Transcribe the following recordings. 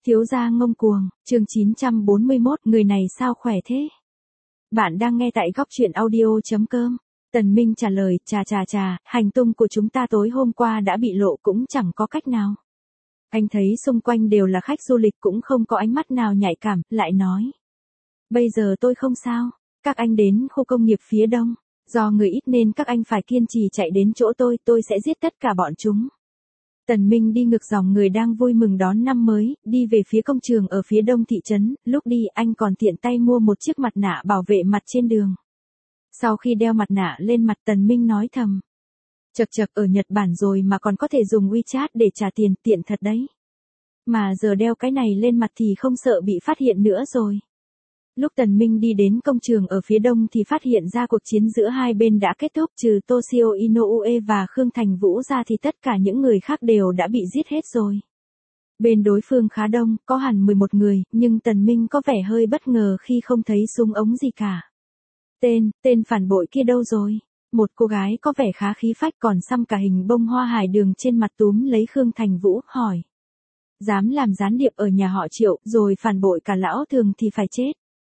Thiếu gia ngông cuồng, chương 941, người này sao khỏe thế? Bạn đang nghe tại góc truyện audio.com. Tần Minh trả lời, chà, hành tung của chúng ta tối hôm qua đã bị lộ cũng chẳng có cách nào. Anh thấy xung quanh đều là khách du lịch cũng không có ánh mắt nào nhạy cảm, lại nói. Bây giờ tôi không sao, các anh đến khu công nghiệp phía đông, do người ít nên các anh phải kiên trì chạy đến chỗ tôi sẽ giết tất cả bọn chúng. Tần Minh đi ngược dòng người đang vui mừng đón năm mới, đi về phía công trường ở phía đông thị trấn, lúc đi anh còn tiện tay mua một chiếc mặt nạ bảo vệ mặt trên đường. Sau khi đeo mặt nạ lên mặt Tần Minh nói thầm. Chậc ở Nhật Bản rồi mà còn có thể dùng WeChat để trả tiền, tiện thật đấy. Mà giờ đeo cái này lên mặt thì không sợ bị phát hiện nữa rồi. Lúc Tần Minh đi đến công trường ở phía đông thì phát hiện ra cuộc chiến giữa hai bên đã kết thúc, trừ Toshio Inoue và Khương Thành Vũ ra thì tất cả những người khác đều đã bị giết hết rồi. Bên đối phương khá đông, có hẳn 11 người, nhưng Tần Minh có vẻ hơi bất ngờ khi không thấy súng ống gì cả. Tên phản bội kia đâu rồi? Một cô gái có vẻ khá khí phách còn xăm cả hình bông hoa hải đường trên mặt túm lấy Khương Thành Vũ, hỏi. Dám làm gián điệp ở nhà họ Triệu, rồi phản bội cả lão Thường thì phải chết.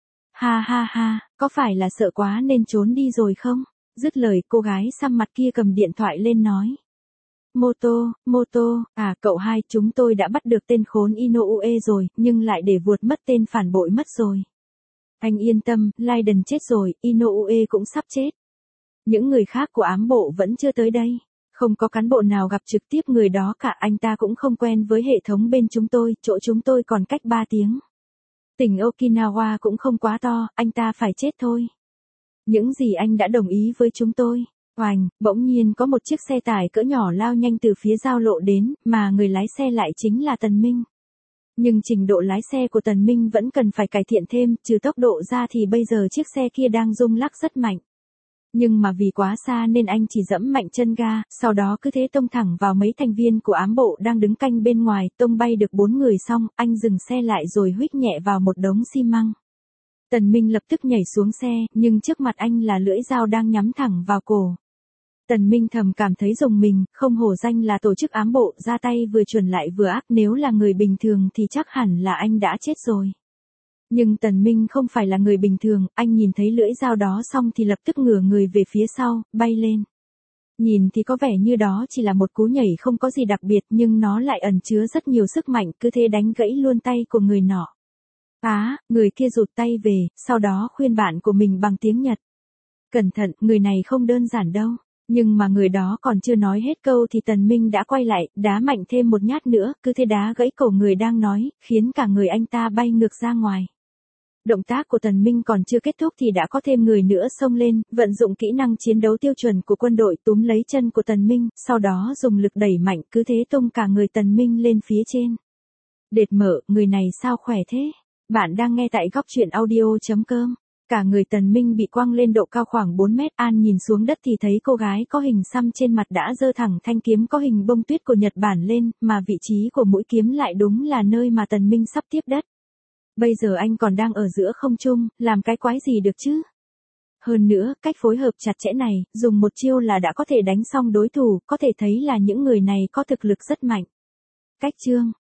Ha, có phải là sợ quá nên trốn đi rồi không? Dứt lời cô gái xăm mặt kia cầm điện thoại lên nói. Moto, cậu hai, chúng tôi đã bắt được tên khốn Inoue rồi, nhưng lại để vuột mất tên phản bội mất rồi. Anh yên tâm, Raiden chết rồi, Inoue cũng sắp chết. Những người khác của ám bộ vẫn chưa tới đây. Không có cán bộ nào gặp trực tiếp người đó cả, anh ta cũng không quen với hệ thống bên chúng tôi, chỗ chúng tôi còn cách 3 tiếng. Tỉnh Okinawa cũng không quá to, anh ta phải chết thôi. Những gì anh đã đồng ý với chúng tôi. Oành, bỗng nhiên có một chiếc xe tải cỡ nhỏ lao nhanh từ phía giao lộ đến, mà người lái xe lại chính là Tần Minh. Nhưng trình độ lái xe của Tần Minh vẫn cần phải cải thiện thêm, trừ tốc độ ra thì bây giờ chiếc xe kia đang rung lắc rất mạnh. Nhưng mà vì quá xa nên anh chỉ dẫm mạnh chân ga, sau đó cứ thế tông thẳng vào mấy thành viên của ám bộ đang đứng canh bên ngoài, tông bay được 4 người xong, anh dừng xe lại rồi huých nhẹ vào một đống xi măng. Tần Minh lập tức nhảy xuống xe, nhưng trước mặt anh là lưỡi dao đang nhắm thẳng vào cổ. Tần Minh thầm cảm thấy rùng mình, không hổ danh là tổ chức ám bộ, ra tay vừa chuẩn lại vừa ác, nếu là người bình thường thì chắc hẳn là anh đã chết rồi. Nhưng Tần Minh không phải là người bình thường, anh nhìn thấy lưỡi dao đó xong thì lập tức ngửa người về phía sau, bay lên. Nhìn thì có vẻ như đó chỉ là một cú nhảy không có gì đặc biệt nhưng nó lại ẩn chứa rất nhiều sức mạnh, cứ thế đánh gãy luôn tay của người nọ. Người kia rụt tay về, sau đó khuyên bạn của mình bằng tiếng Nhật. Cẩn thận, người này không đơn giản đâu. Nhưng mà người đó còn chưa nói hết câu thì Tần Minh đã quay lại, đá mạnh thêm một nhát nữa, cứ thế đá gãy cổ người đang nói, khiến cả người anh ta bay ngược ra ngoài. Động tác của Tần Minh còn chưa kết thúc thì đã có thêm người nữa xông lên, vận dụng kỹ năng chiến đấu tiêu chuẩn của quân đội túm lấy chân của Tần Minh, sau đó dùng lực đẩy mạnh, cứ thế tung cả người Tần Minh lên phía trên. Đệt mở, người này sao khỏe thế? Bạn đang nghe tại góc truyện audio.com. Cả người Tần Minh bị quăng lên độ cao khoảng 4 mét, An nhìn xuống đất thì thấy cô gái có hình xăm trên mặt đã giơ thẳng thanh kiếm có hình bông tuyết của Nhật Bản lên, mà vị trí của mũi kiếm lại đúng là nơi mà Tần Minh sắp tiếp đất. Bây giờ anh còn đang ở giữa không trung, làm cái quái gì được chứ? Hơn nữa, cách phối hợp chặt chẽ này, dùng một chiêu là đã có thể đánh xong đối thủ, có thể thấy là những người này có thực lực rất mạnh. Cách chương,